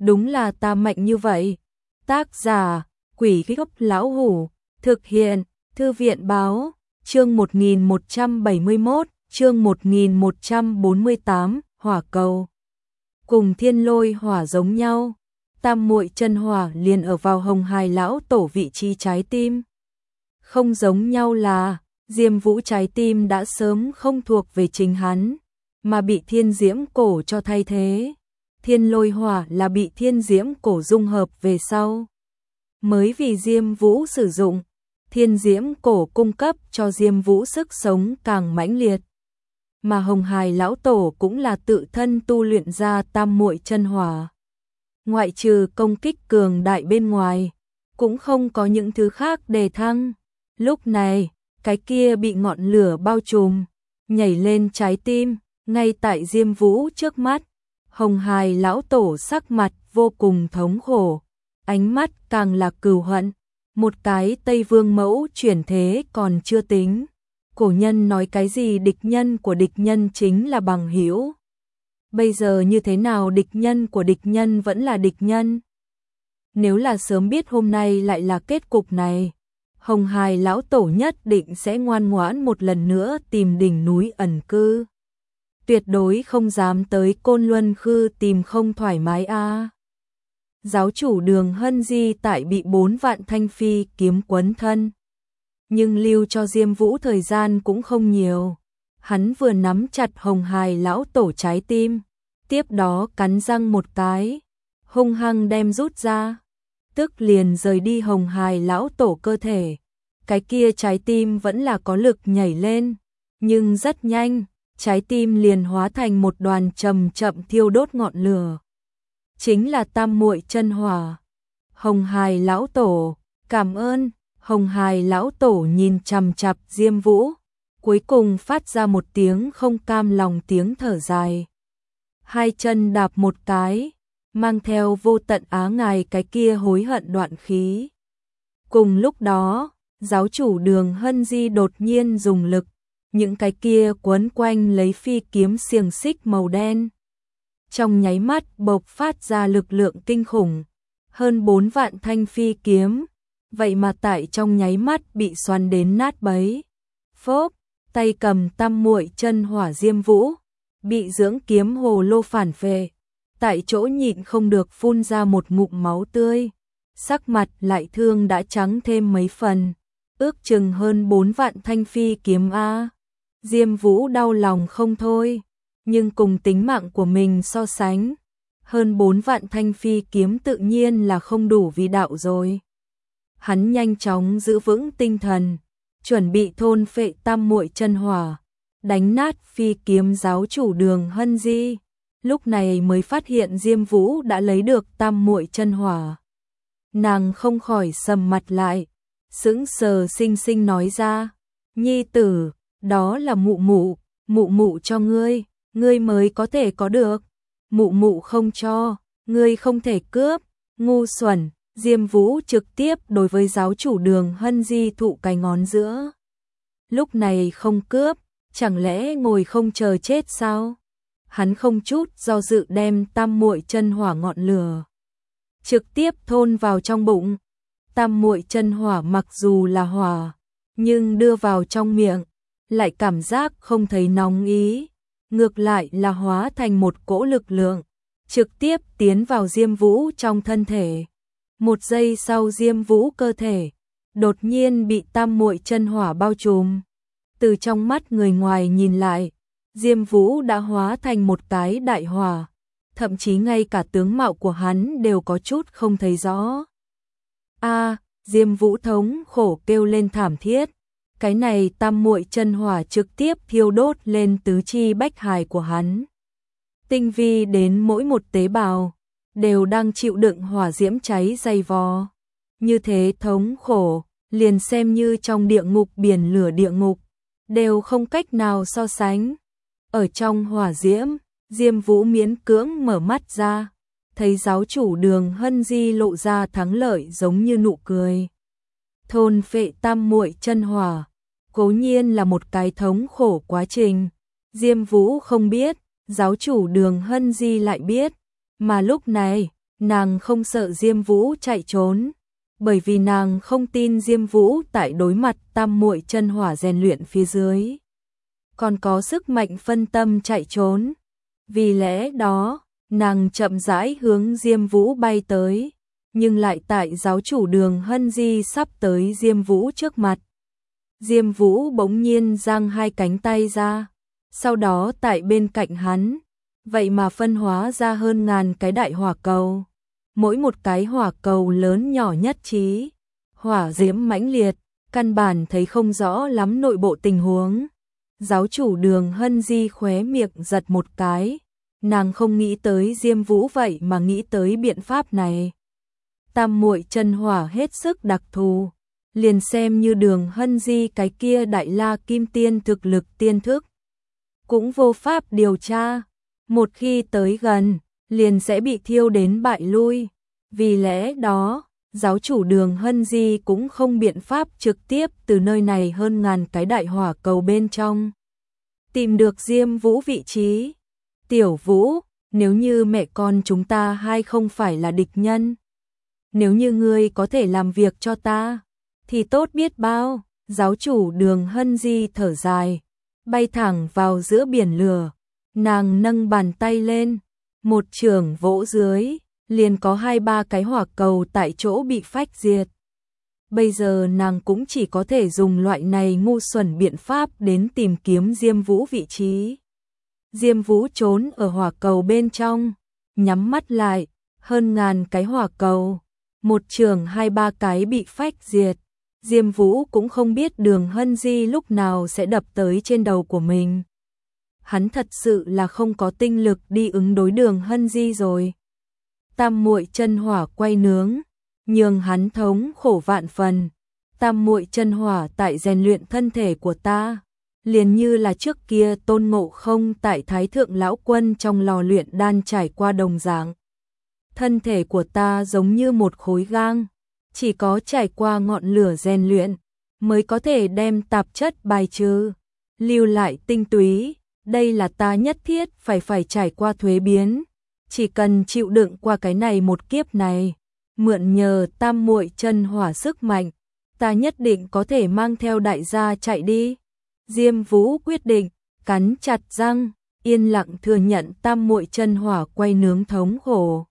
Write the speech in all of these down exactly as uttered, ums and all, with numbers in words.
đúng là ta mạnh như vậy. Tác giả, Quỷ Gốc Lão Hủ, thực hiện, Thư viện Báo, chương một nghìn một trăm bảy mươi mốt, chương một nghìn một trăm bốn mươi tám, hỏa cầu. Cùng thiên lôi hỏa giống nhau, tam muội chân hỏa liền ở vào Hồng Hải lão tổ vị trí trái tim. Không giống nhau là, Diêm Vũ trái tim đã sớm không thuộc về chính hắn, mà bị thiên diễm cổ cho thay thế. Thiên lôi hỏa là bị thiên diễm cổ dung hợp về sau, mới vì Diêm Vũ sử dụng. Thiên diễm cổ cung cấp cho Diêm Vũ sức sống càng mãnh liệt. Mà Hồng Hải lão tổ cũng là tự thân tu luyện ra tam muội chân hỏa. Ngoại trừ công kích cường đại bên ngoài, cũng không có những thứ khác đề thăng. Lúc này, cái kia bị ngọn lửa bao trùm, nhảy lên trái tim, ngay tại Diêm Vũ trước mắt. Hồng Hải lão tổ sắc mặt vô cùng thống khổ, ánh mắt càng là cừu hận. Một cái Tây Vương mẫu chuyển thế còn chưa tính. Cổ nhân nói cái gì địch nhân của địch nhân chính là bằng hữu. Bây giờ như thế nào địch nhân của địch nhân vẫn là địch nhân. Nếu là sớm biết hôm nay lại là kết cục này, Hồng Hải lão tổ nhất định sẽ ngoan ngoãn một lần nữa tìm đỉnh núi ẩn cư. Tuyệt đối không dám tới Côn Luân Khư tìm không thoải mái a. À. Giáo chủ Đường Hân Di tại bị bốn vạn thanh phi kiếm quấn thân, nhưng lưu cho Diêm Vũ thời gian cũng không nhiều. Hắn vừa nắm chặt Hồng Hải lão tổ trái tim, tiếp đó cắn răng một cái, hung hăng đem rút ra, tức liền rời đi Hồng Hải lão tổ cơ thể. Cái kia trái tim vẫn là có lực nhảy lên, nhưng rất nhanh, trái tim liền hóa thành một đoàn chậm chậm thiêu đốt ngọn lửa. Chính là tam muội chân hỏa. Hồng Hải lão tổ, cảm ơn. Hồng Hải lão tổ nhìn chằm chằm Diêm Vũ, cuối cùng phát ra một tiếng không cam lòng tiếng thở dài. Hai chân đạp một cái, mang theo vô tận á ngài cái kia hối hận đoạn khí. Cùng lúc đó, giáo chủ Đường Hân Di đột nhiên dùng lực, những cái kia quấn quanh lấy phi kiếm xiềng xích màu đen. Trong nháy mắt bộc phát ra lực lượng kinh khủng, hơn bốn vạn thanh phi kiếm, vậy mà tại trong nháy mắt bị xoắn đến nát bấy. Phốp, tay cầm tam muội chân hỏa Diêm Vũ, bị dưỡng kiếm hồ lô phản phệ, tại chỗ nhịn không được phun ra một ngụm máu tươi, sắc mặt lại thương đã trắng thêm mấy phần, ước chừng hơn bốn vạn thanh phi kiếm a. Diêm Vũ đau lòng không thôi. Nhưng cùng tính mạng của mình so sánh, hơn bốn vạn thanh phi kiếm tự nhiên là không đủ vì đạo rồi. Hắn nhanh chóng giữ vững tinh thần, chuẩn bị thôn phệ tam muội chân hỏa, đánh nát phi kiếm giáo chủ Đường Hân Di. Lúc này mới phát hiện Diêm Vũ đã lấy được tam muội chân hỏa. Nàng không khỏi sầm mặt lại, sững sờ xinh xinh nói ra, nhi tử, đó là mụ mụ, mụ mụ cho ngươi. Ngươi mới có thể có được, mụ mụ không cho, ngươi không thể cướp, ngu xuẩn. Diêm Vũ trực tiếp đối với giáo chủ Đường Hân Di thụ cái ngón giữa. Lúc này không cướp, chẳng lẽ ngồi không chờ chết sao? Hắn không chút do dự đem tam muội chân hỏa ngọn lửa trực tiếp thôn vào trong bụng. Tam muội chân hỏa mặc dù là hỏa, nhưng đưa vào trong miệng lại cảm giác không thấy nóng ý. Ngược lại là hóa thành một cỗ lực lượng, trực tiếp tiến vào Diêm Vũ trong thân thể. Một giây sau Diêm Vũ cơ thể đột nhiên bị tam muội chân hỏa bao trùm. Từ trong mắt người ngoài nhìn lại, Diêm Vũ đã hóa thành một cái đại hỏa, thậm chí ngay cả tướng mạo của hắn đều có chút không thấy rõ. A, Diêm Vũ thống khổ kêu lên thảm thiết. Cái này tam muội chân hỏa trực tiếp thiêu đốt lên tứ chi bách hài của hắn. Tinh vi đến mỗi một tế bào, đều đang chịu đựng hỏa diễm cháy dày vò. Như thế thống khổ, liền xem như trong địa ngục biển lửa địa ngục, đều không cách nào so sánh. Ở trong hỏa diễm, Diêm Vũ miễn cưỡng mở mắt ra, thấy giáo chủ Đường Hân Di lộ ra thắng lợi giống như nụ cười. Thôn phệ tam muội chân hỏa, cố nhiên là một cái thống khổ quá trình. Diêm Vũ không biết, giáo chủ Đường Hân Di lại biết, mà lúc này, nàng không sợ Diêm Vũ chạy trốn, bởi vì nàng không tin Diêm Vũ tại đối mặt tam muội chân hỏa rèn luyện phía dưới còn có sức mạnh phân tâm chạy trốn. Vì lẽ đó, nàng chậm rãi hướng Diêm Vũ bay tới, nhưng lại tại giáo chủ Đường Hân Di sắp tới Diêm Vũ trước mặt. Diêm Vũ bỗng nhiên giang hai cánh tay ra, sau đó tại bên cạnh hắn, vậy mà phân hóa ra hơn ngàn cái đại hỏa cầu. Mỗi một cái hỏa cầu lớn nhỏ nhất trí, hỏa diễm mãnh liệt, căn bản thấy không rõ lắm nội bộ tình huống. Giáo chủ Đường Hân Di khóe miệng giật một cái, nàng không nghĩ tới Diêm Vũ vậy mà nghĩ tới biện pháp này. Tam muội chân hỏa hết sức đặc thù, liền xem như Đường Hân Di cái kia đại la kim tiên thực lực tiên thức, cũng vô pháp điều tra, một khi tới gần, liền sẽ bị thiêu đến bại lui. Vì lẽ đó, giáo chủ Đường Hân Di cũng không biện pháp trực tiếp từ nơi này hơn ngàn cái đại hỏa cầu bên trong tìm được Diêm Vũ vị trí. Tiểu Vũ, nếu như mẹ con chúng ta hai không phải là địch nhân, nếu như ngươi có thể làm việc cho ta, thì tốt biết bao. Giáo chủ Đường Hân Di thở dài, bay thẳng vào giữa biển lửa, nàng nâng bàn tay lên, một chưởng vỗ dưới, liền có hai ba cái hỏa cầu tại chỗ bị phách diệt. Bây giờ nàng cũng chỉ có thể dùng loại này ngu xuẩn biện pháp đến tìm kiếm Diêm Vũ vị trí. Diêm Vũ trốn ở hỏa cầu bên trong, nhắm mắt lại, hơn ngàn cái hỏa cầu, một chưởng hai ba cái bị phách diệt. Diêm Vũ cũng không biết Đường Hân Di lúc nào sẽ đập tới trên đầu của mình. Hắn thật sự là không có tinh lực đi ứng đối Đường Hân Di rồi. Tam muội chân hỏa quay nướng, nhường hắn thống khổ vạn phần. Tam muội chân hỏa tại rèn luyện thân thể của ta, liền như là trước kia Tôn Ngộ Không tại Thái Thượng Lão Quân trong lò luyện đan trải qua đồng dạng. Thân thể của ta giống như một khối gang, chỉ có trải qua ngọn lửa rèn luyện mới có thể đem tạp chất bài trừ, lưu lại tinh túy. Đây là ta nhất thiết phải phải trải qua thuế biến, chỉ cần chịu đựng qua cái này một kiếp này, mượn nhờ tam muội chân hỏa sức mạnh, ta nhất định có thể mang theo đại gia chạy đi. Diêm Vũ quyết định, cắn chặt răng, yên lặng thừa nhận tam muội chân hỏa quay nướng thống khổ.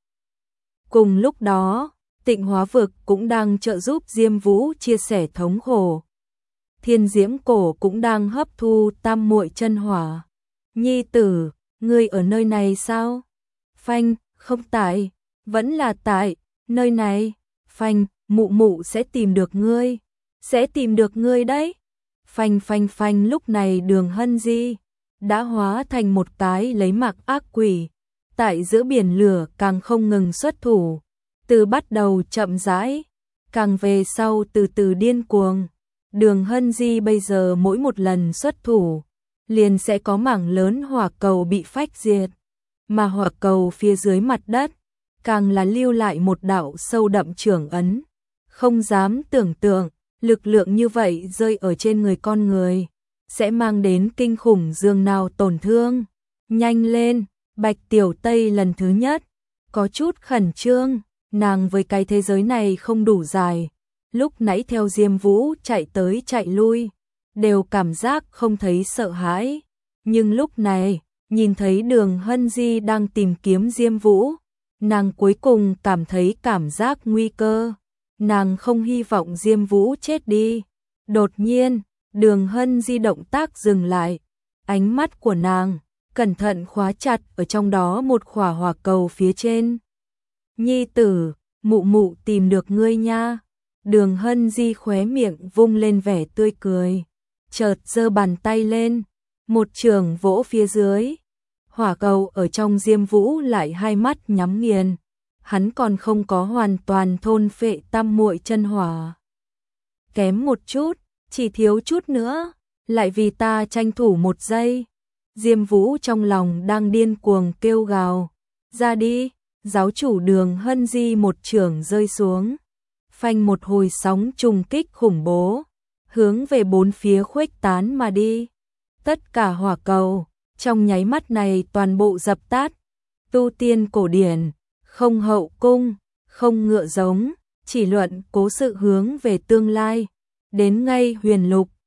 Cùng lúc đó, Tịnh Hóa Vực cũng đang trợ giúp Diêm Vũ chia sẻ thống khổ. Thiên Diễm Cổ cũng đang hấp thu tam muội chân hỏa. Nhi tử, ngươi ở nơi này sao? Phanh, không tại, vẫn là tại nơi này. Phanh, mụ mụ sẽ tìm được ngươi, sẽ tìm được ngươi đấy. Phanh phanh phanh, lúc này Đường Hân Di đã hóa thành một cái lấy mặc ác quỷ, tại giữa biển lửa càng không ngừng xuất thủ, từ bắt đầu chậm rãi, càng về sau từ từ điên cuồng. Đường Hân Di bây giờ mỗi một lần xuất thủ, liền sẽ có mảng lớn hỏa cầu bị phách diệt, mà hỏa cầu phía dưới mặt đất, càng là lưu lại một đạo sâu đậm chưởng ấn. Không dám tưởng tượng, lực lượng như vậy rơi ở trên người con người, sẽ mang đến kinh khủng dường nào tổn thương. Nhanh lên, Bạch Tiểu Tây lần thứ nhất, có chút khẩn trương, nàng với cái thế giới này không đủ dài. Lúc nãy theo Diêm Vũ chạy tới chạy lui, đều cảm giác không thấy sợ hãi. Nhưng lúc này, nhìn thấy Đường Hân Di đang tìm kiếm Diêm Vũ, nàng cuối cùng cảm thấy cảm giác nguy cơ. Nàng không hy vọng Diêm Vũ chết đi. Đột nhiên, Đường Hân Di động tác dừng lại. Ánh mắt của nàng cẩn thận khóa chặt ở trong đó một khỏa hỏa cầu phía trên. Nhi tử, mụ mụ tìm được ngươi nha. Đường Hân Di khóe miệng vung lên vẻ tươi cười, chợt giơ bàn tay lên, một chưởng vỗ phía dưới. Hỏa cầu ở trong Diêm Vũ lại hai mắt nhắm nghiền, hắn còn không có hoàn toàn thôn phệ tam muội chân hỏa. Kém một chút, chỉ thiếu chút nữa, lại vì ta tranh thủ một giây. Diêm Vũ trong lòng đang điên cuồng kêu gào, ra đi. Giáo chủ Đường Hân Di một chưởng rơi xuống, phanh, một hồi sóng trùng kích khủng bố, hướng về bốn phía khuếch tán mà đi. Tất cả hỏa cầu trong nháy mắt này toàn bộ dập tắt. Tu tiên cổ điển, không hậu cung, không ngựa giống, chỉ luận cố sự hướng về tương lai. Đến ngay huyền lục,